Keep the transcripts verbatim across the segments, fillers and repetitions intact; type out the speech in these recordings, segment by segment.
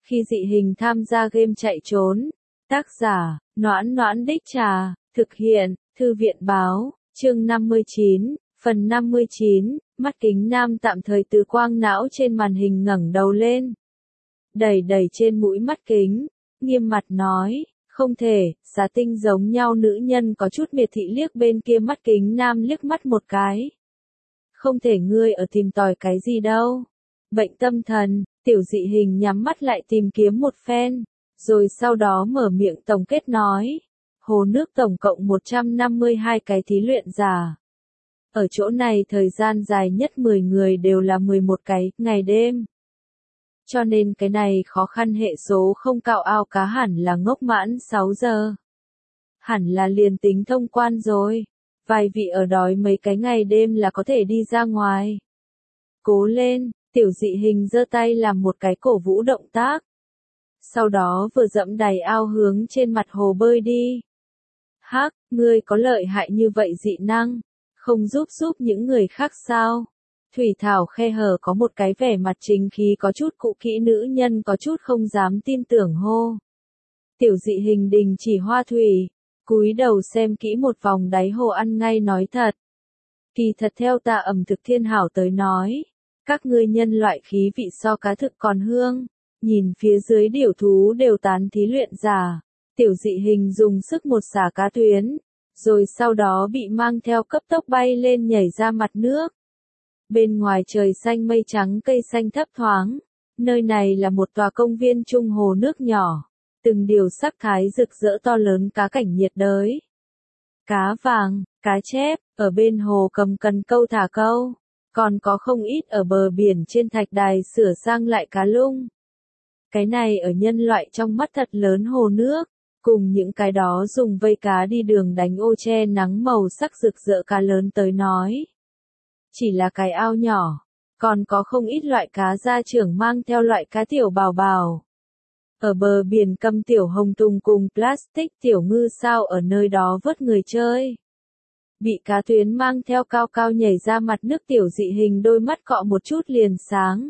Khi dị hình tham gia game chạy trốn. Tác giả, Noãn Noãn Đích Trà, thực hiện, Thư viện Báo, chương năm mươi chín, phần năm mươi chín, mắt kính nam tạm thời từ quang não trên màn hình ngẩng đầu lên. Đẩy đẩy trên mũi mắt kính, nghiêm mặt nói, không thể, giá tinh giống nhau nữ nhân có chút miệt thị liếc bên kia mắt kính nam liếc mắt một cái. Không thể ngươi ở tìm tòi cái gì đâu. Bệnh tâm thần, tiểu dị hình nhắm mắt lại tìm kiếm một phen, rồi sau đó mở miệng tổng kết nói. Hồ nước tổng cộng một trăm năm mươi hai cái thí luyện giả. Ở chỗ này thời gian dài nhất mười người đều là mười một cái, ngày đêm. Cho nên cái này khó khăn hệ số không cao ao cá hẳn là ngốc mãn sáu giờ. Hẳn là liền tính thông quan rồi. Vài vị ở đói mấy cái ngày đêm là có thể đi ra ngoài. Cố lên, tiểu dị hình giơ tay làm một cái cổ vũ động tác. Sau đó vừa dẫm đày ao hướng trên mặt hồ bơi đi. Hắc, ngươi có lợi hại như vậy dị năng, không giúp giúp những người khác sao? Thủy Thảo khe hở có một cái vẻ mặt chính khí có chút cũ kỹ nữ nhân có chút không dám tin tưởng hô. Tiểu dị hình đình chỉ hoa thủy, cúi đầu xem kỹ một vòng đáy hồ ăn ngay nói thật. Kỳ thật theo ta ẩm thực thiên hảo tới nói, các ngươi nhân loại khí vị so cá thực còn hương, nhìn phía dưới điểu thú đều tán thí luyện giả. Tiểu dị hình dùng sức một xả cá tuyến, rồi sau đó bị mang theo cấp tốc bay lên nhảy ra mặt nước. Bên ngoài trời xanh mây trắng cây xanh thấp thoáng, nơi này là một tòa công viên trung hồ nước nhỏ, từng điều sắc thái rực rỡ to lớn cá cảnh nhiệt đới. Cá vàng, cá chép, ở bên hồ cầm cần câu thả câu, còn có không ít ở bờ biển trên thạch đài sửa sang lại cá lung. Cái này ở nhân loại trong mắt thật lớn hồ nước. Cùng những cái đó dùng vây cá đi đường đánh ô che nắng màu sắc rực rỡ cá lớn tới nói. Chỉ là cái ao nhỏ, còn có không ít loại cá gia trưởng mang theo loại cá tiểu bào bào. Ở bờ biển cầm tiểu hồng tùng cùng plastic tiểu ngư sao ở nơi đó vớt người chơi. Bị cá tuyến mang theo cao cao nhảy ra mặt nước tiểu dị hình đôi mắt cọ một chút liền sáng.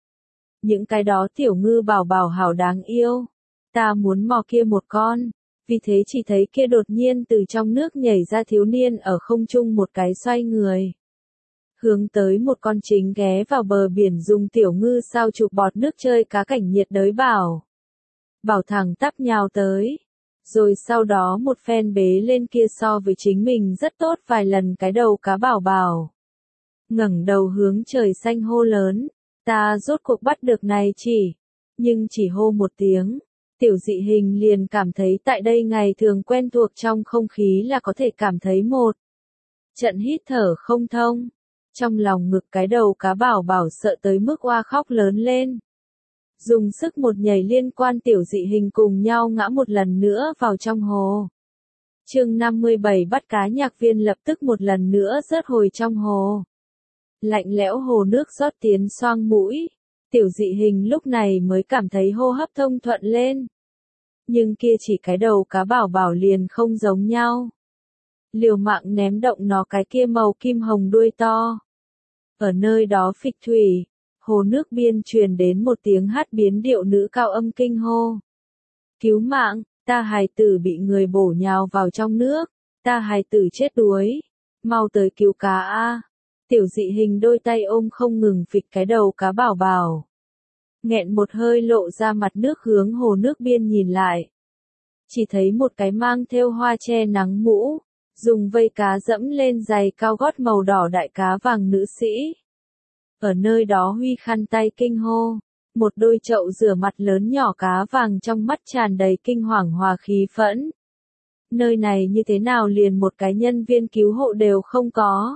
Những cái đó tiểu ngư bảo bảo hảo đáng yêu. Ta muốn mò kia một con, vì thế chỉ thấy kia đột nhiên từ trong nước nhảy ra thiếu niên ở không trung một cái xoay người. Hướng tới một con chính ghé vào bờ biển dùng tiểu ngư sao chụp bọt nước chơi cá cảnh nhiệt đới bảo. Bảo thẳng tắp nhào tới. Rồi sau đó một phen bế lên kia so với chính mình rất tốt vài lần cái đầu cá bảo bảo. Ngẩng đầu hướng trời xanh hô lớn, ta rốt cuộc bắt được này chỉ, nhưng chỉ hô một tiếng. Tiểu dị hình liền cảm thấy tại đây ngày thường quen thuộc trong không khí là có thể cảm thấy một trận hít thở không thông. Trong lòng ngực cái đầu cá bảo bảo sợ tới mức oa khóc lớn lên. Dùng sức một nhảy liên quan tiểu dị hình cùng nhau ngã một lần nữa vào trong hồ. Chương năm mươi bảy bắt cá nhạc viên lập tức một lần nữa rớt hồi trong hồ. Lạnh lẽo hồ nước rót tiến xoang mũi. Tiểu dị hình lúc này mới cảm thấy hô hấp thông thuận lên. Nhưng kia chỉ cái đầu cá bảo bảo liền không giống nhau. Liều mạng ném động nó cái kia màu kim hồng đuôi to. Ở nơi đó phịch thủy, hồ nước biên truyền đến một tiếng hát biến điệu nữ cao âm kinh hô. Cứu mạng, ta hài tử bị người bổ nhào vào trong nước, ta hài tử chết đuối, mau tới cứu cá a. Tiểu dị hình đôi tay ôm không ngừng phịch cái đầu cá bảo bảo. Nghẹn một hơi lộ ra mặt nước hướng hồ nước biên nhìn lại. Chỉ thấy một cái mang thêu hoa che nắng mũ, dùng vây cá dẫm lên giày cao gót màu đỏ đại cá vàng nữ sĩ. Ở nơi đó huy khăn tay kinh hô, một đôi chậu rửa mặt lớn nhỏ cá vàng trong mắt tràn đầy kinh hoàng hòa khí phẫn. Nơi này như thế nào liền một cái nhân viên cứu hộ đều không có.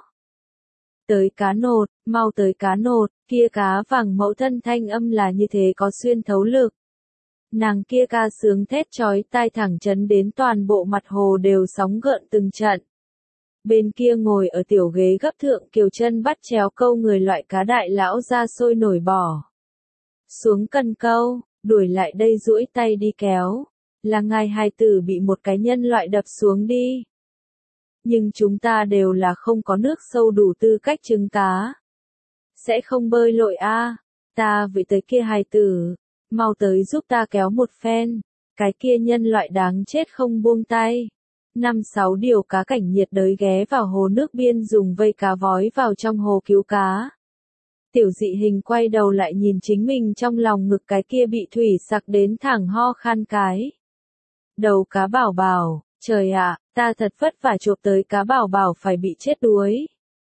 Tới cá nột, mau tới cá nột, kia cá vàng mẫu thân thanh âm là như thế có xuyên thấu lực. Nàng kia ca sướng thét chói tai thẳng chấn đến toàn bộ mặt hồ đều sóng gợn từng trận. Bên kia ngồi ở tiểu ghế gấp thượng kiều chân bắt chéo câu người loại cá đại lão ra sôi nổi bỏ. Xuống cần câu, đuổi lại đây duỗi tay đi kéo. Là ngài hài tử bị một cái nhân loại đập xuống đi. Nhưng chúng ta đều là không có nước sâu đủ tư cách trứng cá. Sẽ không bơi lội a. Ta với tới kia hài tử, mau tới giúp ta kéo một phen, cái kia nhân loại đáng chết không buông tay. Năm sáu điều cá cảnh nhiệt đới ghé vào hồ nước biên dùng vây cá vói vào trong hồ cứu cá. Tiểu dị hình quay đầu lại nhìn chính mình trong lòng ngực cái kia bị thủy sặc đến thẳng ho khan cái. Đầu cá bảo bảo, trời ạ, ta thật vất vả chộp tới cá bảo bảo phải bị chết đuối.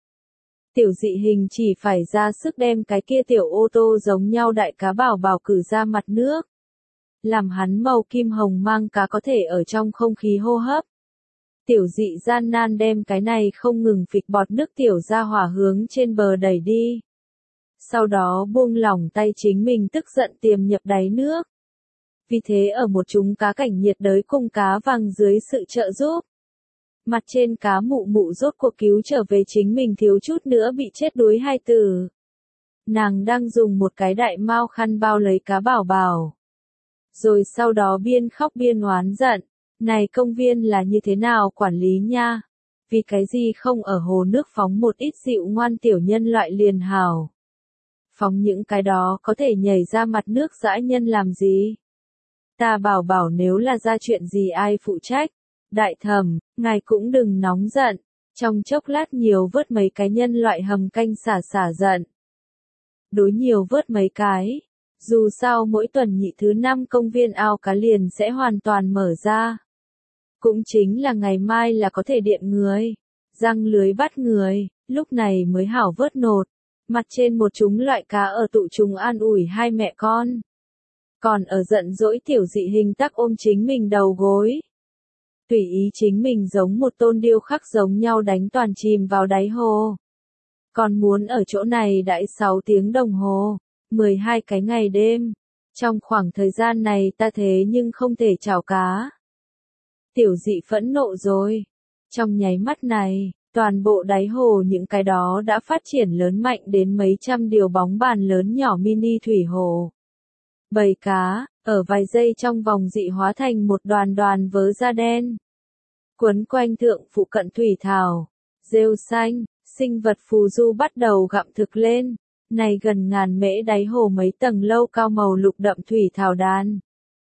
Tiểu dị hình chỉ phải ra sức đem cái kia tiểu ô tô giống nhau đại cá bảo bảo cử ra mặt nước. Làm hắn màu kim hồng mang cá có thể ở trong không khí hô hấp. Tiểu dị gian nan đem cái này không ngừng phịch bọt nước tiểu ra hỏa hướng trên bờ đẩy đi. Sau đó buông lỏng tay chính mình tức giận tiềm nhập đáy nước. Vì thế ở một chúng cá cảnh nhiệt đới cùng cá vàng dưới sự trợ giúp. Mặt trên cá mụ mụ rốt cuộc cứu trở về chính mình thiếu chút nữa bị chết đuối hai tử. Nàng đang dùng một cái đại mao khăn bao lấy cá bảo bảo. Rồi sau đó biên khóc biên oán giận. Này công viên là như thế nào quản lý nha? Vì cái gì không ở hồ nước phóng một ít dịu ngoan tiểu nhân loại liền hào? Phóng những cái đó có thể nhảy ra mặt nước dã nhân làm gì? Ta bảo bảo nếu là ra chuyện gì ai phụ trách? Đại thẩm, ngài cũng đừng nóng giận. Trong chốc lát nhiều vớt mấy cái nhân loại hầm canh xả xả giận. Đối nhiều vớt mấy cái. Dù sao mỗi tuần nhị thứ năm công viên ao cá liền sẽ hoàn toàn mở ra. Cũng chính là ngày mai là có thể điện người. Răng lưới bắt người, lúc này mới hảo vớt nột. Mặt trên một chúng loại cá ở tụ chúng an ủi hai mẹ con. Còn ở giận dỗi tiểu dị hình tắc ôm chính mình đầu gối. Tùy ý chính mình giống một tôn điêu khắc giống nhau đánh toàn chìm vào đáy hồ. Còn muốn ở chỗ này đãi sáu tiếng đồng hồ, mười hai cái ngày đêm. Trong khoảng thời gian này ta thế nhưng không thể chảo cá. Tiểu dị phẫn nộ rồi. Trong nháy mắt này, toàn bộ đáy hồ những cái đó đã phát triển lớn mạnh đến mấy trăm điều bóng bàn lớn nhỏ mini thủy hồ. Bầy cá, ở vài giây trong vòng dị hóa thành một đoàn đoàn vớ da đen. Quấn quanh thượng phụ cận thủy thảo, rêu xanh, sinh vật phù du bắt đầu gặm thực lên. Này gần ngàn mễ đáy hồ mấy tầng lâu cao màu lục đậm thủy thảo đàn.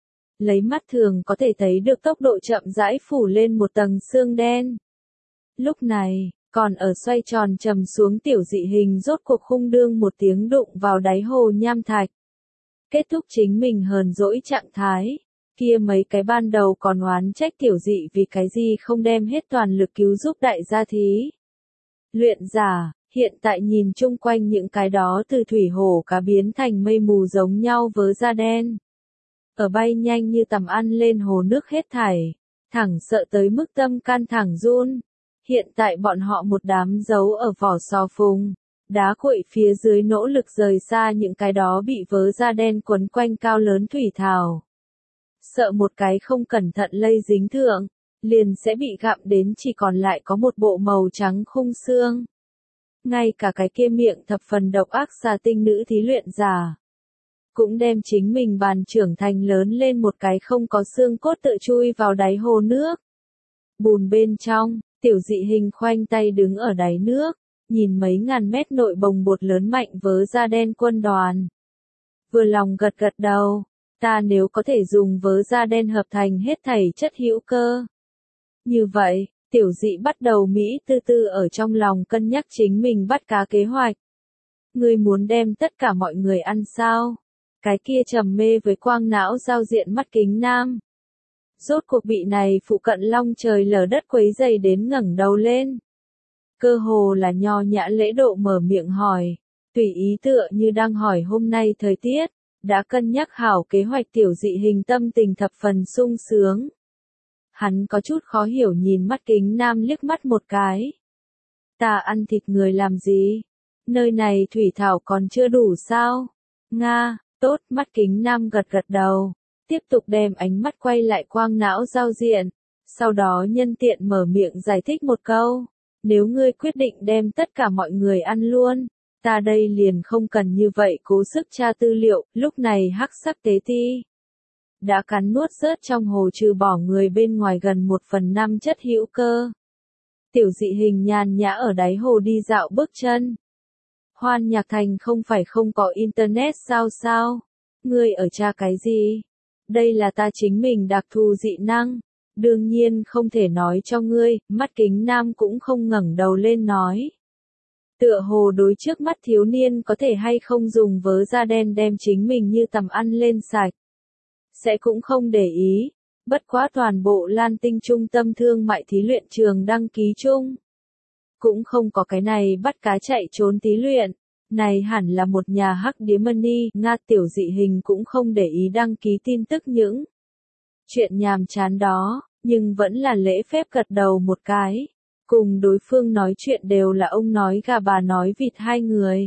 Lấy mắt thường có thể thấy được tốc độ chậm rãi phủ lên một tầng xương đen. Lúc này, còn ở xoay tròn trầm xuống tiểu dị hình rốt cuộc khung đương một tiếng đụng vào đáy hồ nham thạch. Kết thúc chính mình hờn dỗi trạng thái. Kia mấy cái ban đầu còn oán trách tiểu dị vì cái gì không đem hết toàn lực cứu giúp đại gia thí. Luyện giả, hiện tại nhìn chung quanh những cái đó từ thủy hồ cá biến thành mây mù giống nhau vớ da đen. Ở bay nhanh như tầm ăn lên hồ nước hết thảy, thẳng sợ tới mức tâm can thẳng run. Hiện tại bọn họ một đám giấu ở vỏ sò phùng, đá cuội phía dưới nỗ lực rời xa những cái đó bị vớ da đen quấn quanh cao lớn thủy thảo. Sợ một cái không cẩn thận lây dính thượng, liền sẽ bị gặm đến chỉ còn lại có một bộ màu trắng khung xương. Ngay cả cái kia miệng thập phần độc ác xà tinh nữ thí luyện giả. Cũng đem chính mình bàn trưởng thành lớn lên một cái không có xương cốt tự chui vào đáy hồ nước. Bùn bên trong, tiểu dị hình khoanh tay đứng ở đáy nước, nhìn mấy ngàn mét nội bồng bột lớn mạnh vớ da đen quân đoàn. Vừa lòng gật gật đầu, ta nếu có thể dùng vớ da đen hợp thành hết thảy chất hữu cơ. Như vậy, tiểu dị bắt đầu Mỹ tư tư ở trong lòng cân nhắc chính mình bắt cá kế hoạch. Ngươi muốn đem tất cả mọi người ăn sao? Cái kia trầm mê với quang não giao diện mắt kính nam. Rốt cuộc bị này phụ cận long trời lở đất quấy dày đến ngẩng đầu lên. Cơ hồ là nho nhã lễ độ mở miệng hỏi. Tùy ý tựa như đang hỏi hôm nay thời tiết. Đã cân nhắc hảo kế hoạch tiểu dị hình tâm tình thập phần sung sướng. Hắn có chút khó hiểu nhìn mắt kính nam liếc mắt một cái. Ta ăn thịt người làm gì? Nơi này thủy thảo còn chưa đủ sao? Nga, tốt, mắt kính nam gật gật đầu. Tiếp tục đem ánh mắt quay lại quang não giao diện. Sau đó nhân tiện mở miệng giải thích một câu. Nếu ngươi quyết định đem tất cả mọi người ăn luôn. Ta đây liền không cần như vậy cố sức tra tư liệu, lúc này hắc sắc tế ti. Đã cắn nuốt rớt trong hồ trừ bỏ người bên ngoài gần một phần năm chất hữu cơ. Tiểu dị hình nhàn nhã ở đáy hồ đi dạo bước chân. Hoan Nhạc Thành không phải không có internet sao sao? Ngươi ở tra cái gì? Đây là ta chính mình đặc thù dị năng. Đương nhiên không thể nói cho ngươi, mắt kính nam cũng không ngẩng đầu lên nói. Tựa hồ đối trước mắt thiếu niên có thể hay không dùng vớ da đen đem chính mình như tầm ăn lên sạch. Sẽ cũng không để ý. Bất quá toàn bộ Lan Tinh trung tâm thương mại thí luyện trường đăng ký chung. Cũng không có cái này bắt cá chạy trốn thí luyện. Này hẳn là một nhà hắc điếm money, Nga tiểu dị hình cũng không để ý đăng ký tin tức những chuyện nhàm chán đó, nhưng vẫn là lễ phép gật đầu một cái. Cùng đối phương nói chuyện đều là ông nói gà bà nói vịt hai người.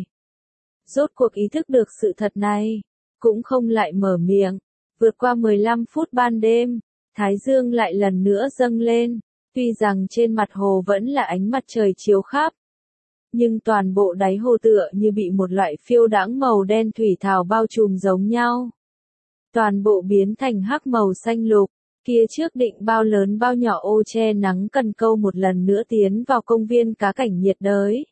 Rốt cuộc ý thức được sự thật này, cũng không lại mở miệng. Vượt qua mười lăm phút ban đêm, Thái Dương lại lần nữa dâng lên, tuy rằng trên mặt hồ vẫn là ánh mặt trời chiếu khắp. Nhưng toàn bộ đáy hồ tựa như bị một loại phiêu đãng màu đen thủy thảo bao trùm giống nhau. Toàn bộ biến thành hắc màu xanh lục, kia trước định bao lớn bao nhỏ ô che nắng cần câu một lần nữa tiến vào công viên cá cảnh nhiệt đới.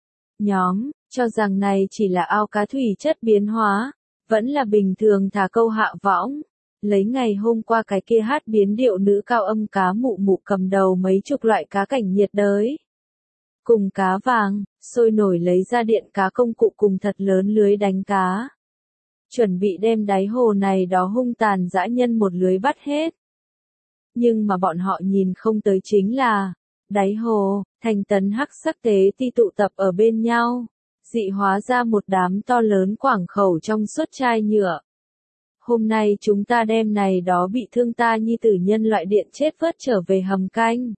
Nhóm, cho rằng này chỉ là ao cá thủy chất biến hóa, vẫn là bình thường thả câu hạ võng. Lấy ngày hôm qua cái kia hát biến điệu nữ cao âm cá mụ mụ cầm đầu mấy chục loại cá cảnh nhiệt đới. Cùng cá vàng, sôi nổi lấy ra điện cá công cụ cùng thật lớn lưới đánh cá. Chuẩn bị đem đáy hồ này đó hung tàn dã nhân một lưới bắt hết. Nhưng mà bọn họ nhìn không tới chính là, đáy hồ, thành tấn hắc sắc tế ti tụ tập ở bên nhau, dị hóa ra một đám to lớn quảng khẩu trong suốt chai nhựa. Hôm nay chúng ta đem này đó bị thương ta nhi tử nhân loại điện chết vớt trở về hầm canh.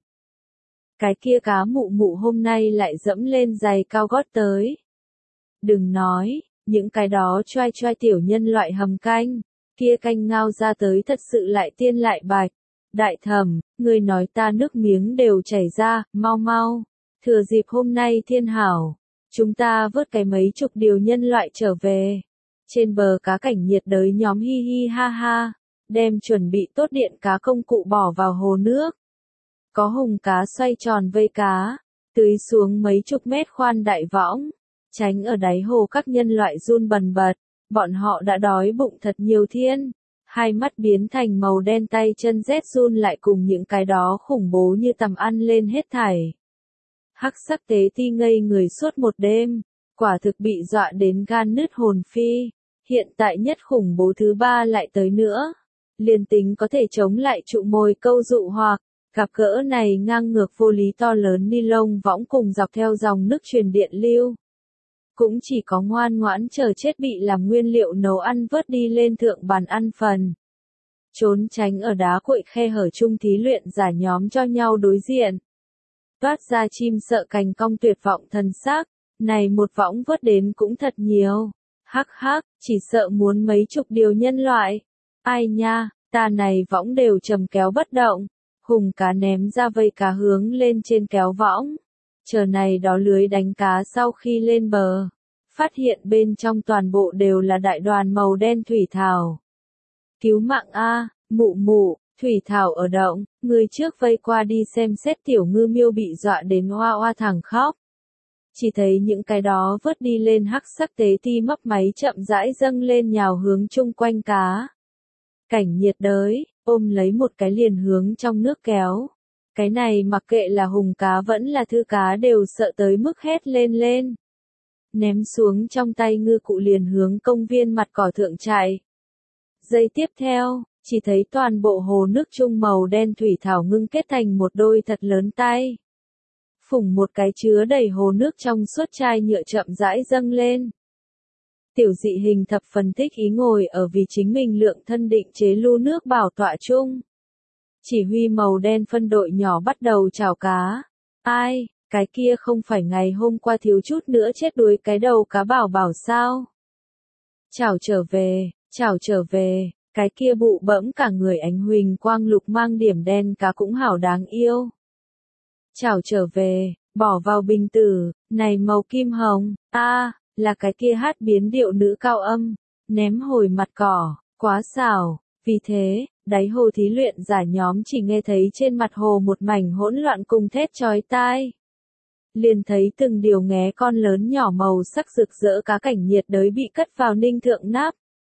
Cái kia cá mụ mụ hôm nay lại dẫm lên giày cao gót tới. Đừng nói, những cái đó choai choai tiểu nhân loại hầm canh, kia canh ngao ra tới thật sự lại tiên lại bạch. Đại thẩm, người nói ta nước miếng đều chảy ra, mau mau. Thừa dịp hôm nay thiên hảo, chúng ta vớt cái mấy chục điều nhân loại trở về. Trên bờ cá cảnh nhiệt đới nhóm hi hi ha ha, đem chuẩn bị tốt điện cá công cụ bỏ vào hồ nước. Có hùng cá xoay tròn vây cá, tưới xuống mấy chục mét khoan đại võng, tránh ở đáy hồ các nhân loại run bần bật, bọn họ đã đói bụng thật nhiều thiên, hai mắt biến thành màu đen tay chân rét run lại cùng những cái đó khủng bố như tầm ăn lên hết thảy. Hắc sắc tế ti ngây người suốt một đêm, quả thực bị dọa đến gan nứt hồn phi, hiện tại nhất khủng bố thứ ba lại tới nữa, liền tính có thể chống lại trụ mồi câu dụ hoặc gặp gỡ này ngang ngược vô lý to lớn ni lông võng cùng dọc theo dòng nước truyền điện lưu. Cũng chỉ có ngoan ngoãn chờ chết bị làm nguyên liệu nấu ăn vớt đi lên thượng bàn ăn phần. Trốn tránh ở đá cuội khe hở chung thí luyện giả nhóm cho nhau đối diện. Toát ra chim sợ cành cong tuyệt vọng thần sắc, này một võng vớt đến cũng thật nhiều. Hắc hắc, chỉ sợ muốn mấy chục điều nhân loại. Ai nha, ta này võng đều trầm kéo bất động. Hùng cá ném ra vây cá hướng lên trên kéo võng. Chờ này đó lưới đánh cá sau khi lên bờ. Phát hiện bên trong toàn bộ đều là đại đoàn màu đen thủy thảo. Cứu mạng a, mụ mụ, thủy thảo ở động, người trước vây qua đi xem xét tiểu ngư miêu bị dọa đến oa oa thẳng khóc. Chỉ thấy những cái đó vớt đi lên hắc sắc tế ti mấp máy chậm rãi dâng lên nhào hướng chung quanh cá. Cảnh nhiệt đới, ôm lấy một cái liền hướng trong nước kéo. Cái này mặc kệ là hùng cá vẫn là thư cá đều sợ tới mức hét lên lên. Ném xuống trong tay ngư cụ liền hướng công viên mặt cỏ thượng chạy. Giây tiếp theo, chỉ thấy toàn bộ hồ nước chung màu đen thủy thảo ngưng kết thành một đôi thật lớn tay. Phủng một cái chứa đầy hồ nước trong suốt chai nhựa chậm rãi dâng lên. Tiểu dị hình thập phần thích ý ngồi ở vì chính mình lượng thân định chế lu nước bảo tọa chung. Chỉ huy màu đen phân đội nhỏ bắt đầu chào cá. Ai, cái kia không phải ngày hôm qua thiếu chút nữa chết đuối cái đầu cá bảo bảo sao? Chào trở về, chào trở về, cái kia bụ bẫm cả người ánh huỳnh quang lục mang điểm đen cá cũng hảo đáng yêu. Chào trở về, bỏ vào bình tử, này màu kim hồng, a à, là cái kia hát biến điệu nữ cao âm, ném hồi mặt cỏ, quá xảo, vì thế, đáy hồ thí luyện giả nhóm chỉ nghe thấy trên mặt hồ một mảnh hỗn loạn cùng thét chói tai. Liền thấy từng điều nghé con lớn nhỏ màu sắc rực rỡ cá cảnh nhiệt đới bị cất vào ninh thượng nắp.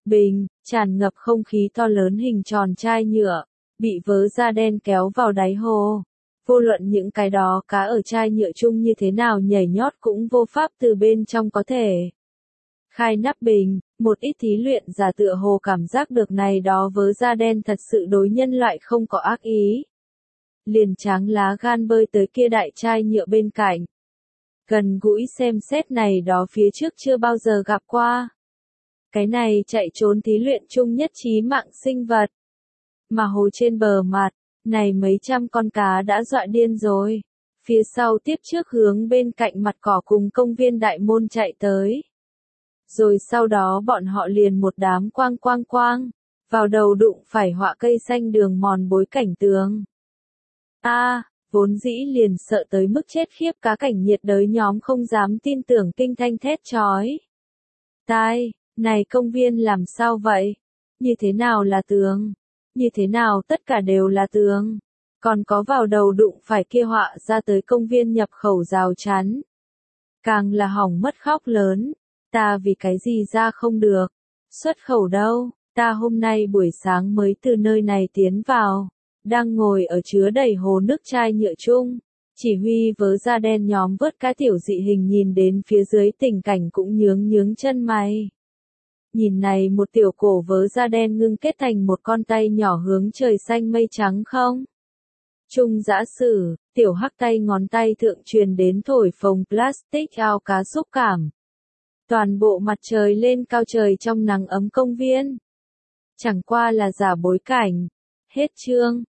bình, tràn ngập không khí to lớn hình tròn chai nhựa, bị vớ da đen kéo vào đáy hồ. Vô luận những cái đó cá ở chai nhựa chung như thế nào nhảy nhót cũng vô pháp từ bên trong có thể khai nắp bình, một ít thí luyện giả tựa hồ cảm giác được này đó vớ da đen thật sự đối nhân loại không có ác ý. Liền tráng lá gan bơi tới kia đại chai nhựa bên cạnh. Gần gũi xem xét này đó phía trước chưa bao giờ gặp qua. Cái này chạy trốn thí luyện chung nhất trí mạng sinh vật. Mà hồ trên bờ mặt, này mấy trăm con cá đã dọa điên rồi. Phía sau tiếp trước hướng bên cạnh mặt cỏ cùng công viên đại môn chạy tới. Rồi sau đó bọn họ liền một đám quang quang quang, vào đầu đụng phải họa cây xanh đường mòn bối cảnh tường. A, à, vốn dĩ liền sợ tới mức chết khiếp cá cảnh nhiệt đới nhóm không dám tin tưởng kinh thanh thét chói. Tai, này công viên làm sao vậy? Như thế nào là tường? Như thế nào tất cả đều là tường? Còn có vào đầu đụng phải kia họa ra tới công viên nhập khẩu rào chắn. Càng là hỏng mất khóc lớn. Ta vì cái gì ra không được? Xuất khẩu đâu? Ta hôm nay buổi sáng mới từ nơi này tiến vào. Đang ngồi ở chứa đầy hồ nước chai nhựa chung. Chỉ huy vớ da đen nhóm vớt cá tiểu dị hình nhìn đến phía dưới tình cảnh cũng nhướng nhướng chân mày. Nhìn này một tiểu cổ vớ da đen ngưng kết thành một con tay nhỏ hướng trời xanh mây trắng không? Trung giã sử, tiểu hắc tay ngón tay thượng truyền đến thổi phồng plastic ao cá xúc cảm. Toàn bộ mặt trời lên cao trời trong nắng ấm công viên. Chẳng qua là giả bối cảnh. Hết chương.